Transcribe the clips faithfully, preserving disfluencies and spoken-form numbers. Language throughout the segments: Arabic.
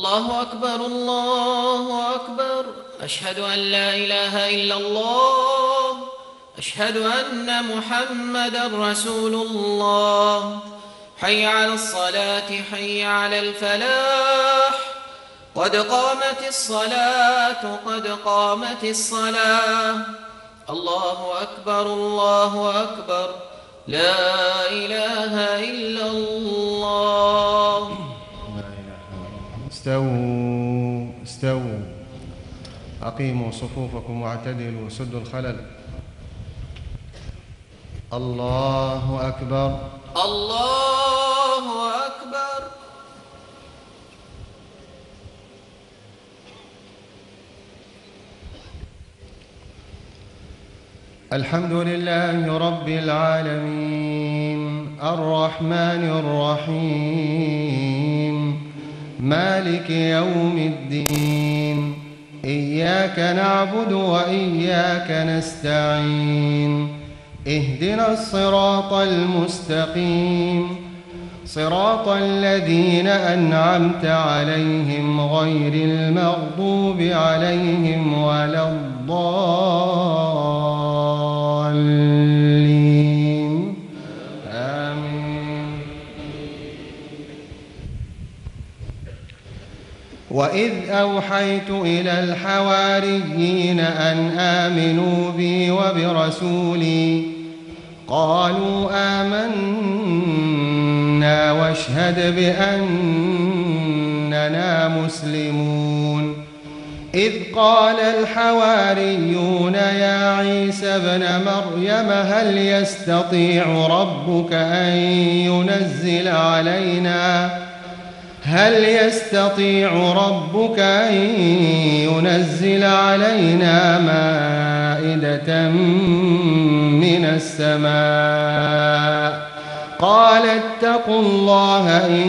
الله أكبر الله أكبر. أشهد أن لا إله إلا الله. أشهد أن محمدا رسول الله. حي على الصلاة حي على الفلاح. قد قامت الصلاة قد قامت الصلاة. الله أكبر الله أكبر. لا إله إلا الله. استووا استووا أقيموا صفوفكم واعتدلوا سدوا الخلل. الله أكبر الله أكبر. الحمد لله رب العالمين الرحمن الرحيم مالك يوم الدين. إياك نعبد وإياك نستعين. اهدنا الصراط المستقيم صراط الذين أنعمت عليهم غير المغضوب عليهم ولا الضالين آمين. وإذ أوحيت إلى الحواريين أن آمنوا بي وبرسولي قالوا آمنا واشهد بأننا مسلمون. إذ قال الحواريون يا عيسى ابن مريم هل يستطيع ربك أن ينزل علينا هل يستطيع ربك أن ينزل علينا مائدة من السماء؟ قال اتقوا الله إن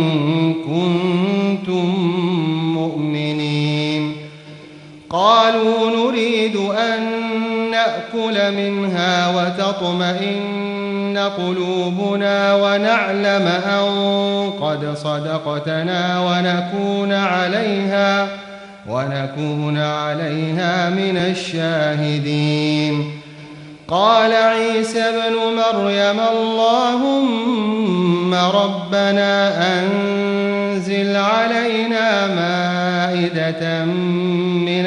كنتم مؤمنين. قالوا نريد أن نأكل منها وتطمئن قلوبنا ونعلم أن قد صدقتنا ونكون عليها ونكون عليها من الشاهدين. قال عيسى ابن مريم اللهم ربنا أنزل علينا مائدة من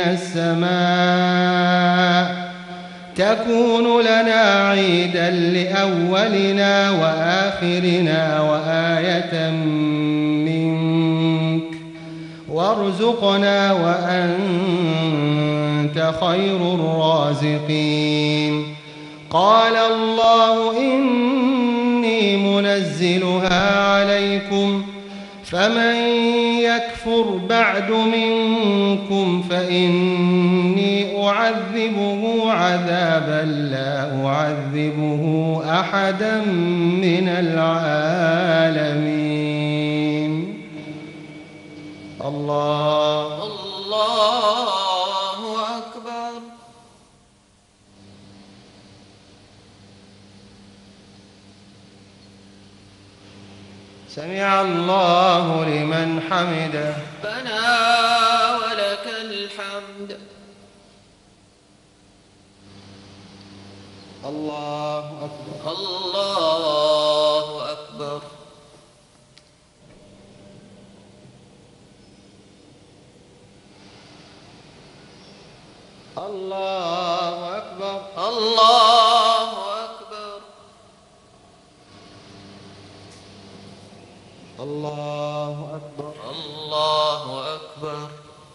السماء تكون لنا عيدا لأولنا وآخرنا وآية منك وارزقنا وأنت خير الرازقين. قال الله إني منزلها عليكم فمن يكفر بعد منكم فإني أعذبه عذابا لا أعذبه أحدا من العالمين. الله الله أكبر. سمع الله لمن حمده. ربنا ولك الحمد. الله أكبر الله أكبر. الله أكبر الله أكبر. الله أكبر الله أكبر.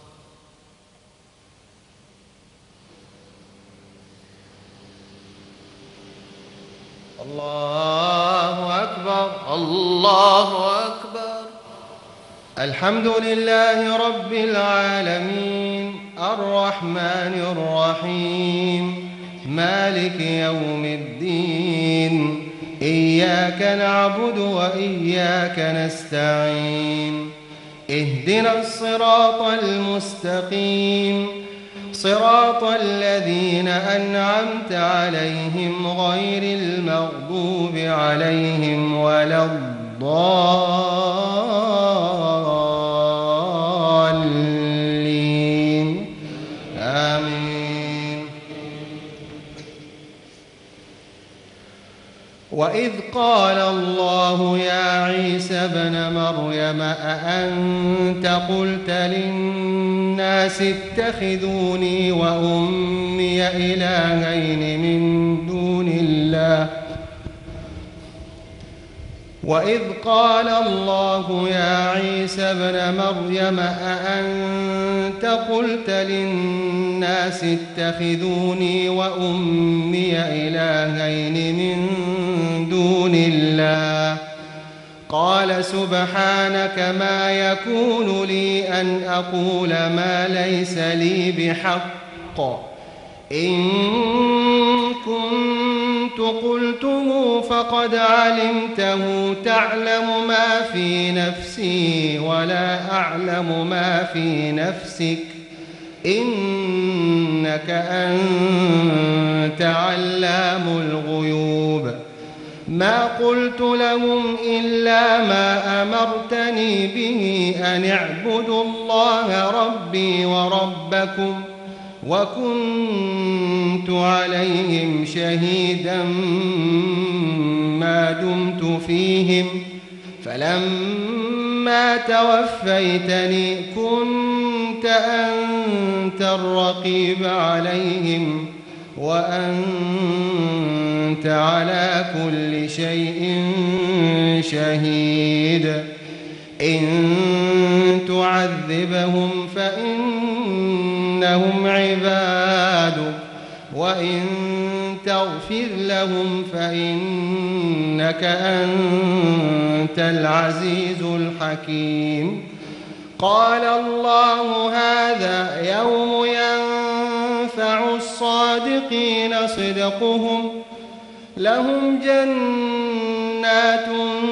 الله أكبر الله أكبر. الحمد لله رب العالمين الرحمن الرحيم مالك يوم الدين. إياك نعبد وإياك نستعين. اهدنا الصراط المستقيم صراط الذين أنعمت عليهم غير المغضوب عليهم ولا الضالين وإذ قال الله يا عيسى ابن مريم أأنت قلت للناس اتخذوني وأمي إلهين من دون الله وإذ قال الله يا عيسى ابن مريم أأنت قلت للناس اتخذوني وأمي إلهين من دون الله قال سبحانك ما يكون لي أن أقول ما ليس لي بحق إن كنت قلته فقد علمته تعلم ما في نفسي ولا أعلم ما في نفسك إنك أنت علام الغيوب ما قلت لهم إلا ما أمرتني به أن اعبدوا الله ربي وربكم وكنت عليهم شهيدا ما دمت فيهم فلما توفيتني كنت أنت الرقيب عليهم وأنت على كل شيء شهيد إن تعذبهم فإنهم عبادك وإن تغفر لهم فإنك أنت العزيز الحكيم قال الله هذا يوم ينفع الصادقين صدقهم لهم جنات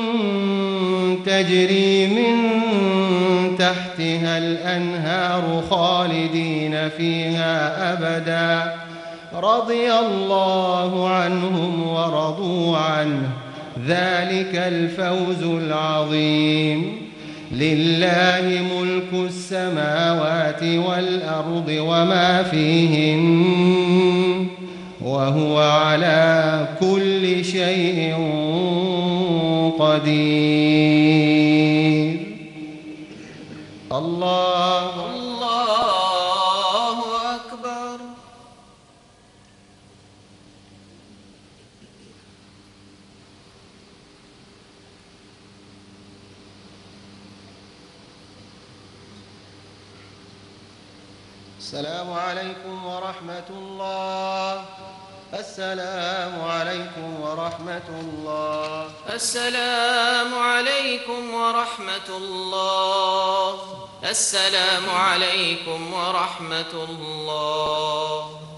تجري من تحتها الأنهار خالدين فيها أبدا رضي الله عنهم ورضوا عنه ذلك الفوز العظيم لله ملك السماوات والأرض وما فيهن وهو على كل شيء قدير الله الله أكبر. السلام عليكم ورحمة الله. السلام عليكم ورحمة الله. السلام عليكم ورحمة الله. السلام عليكم ورحمة الله.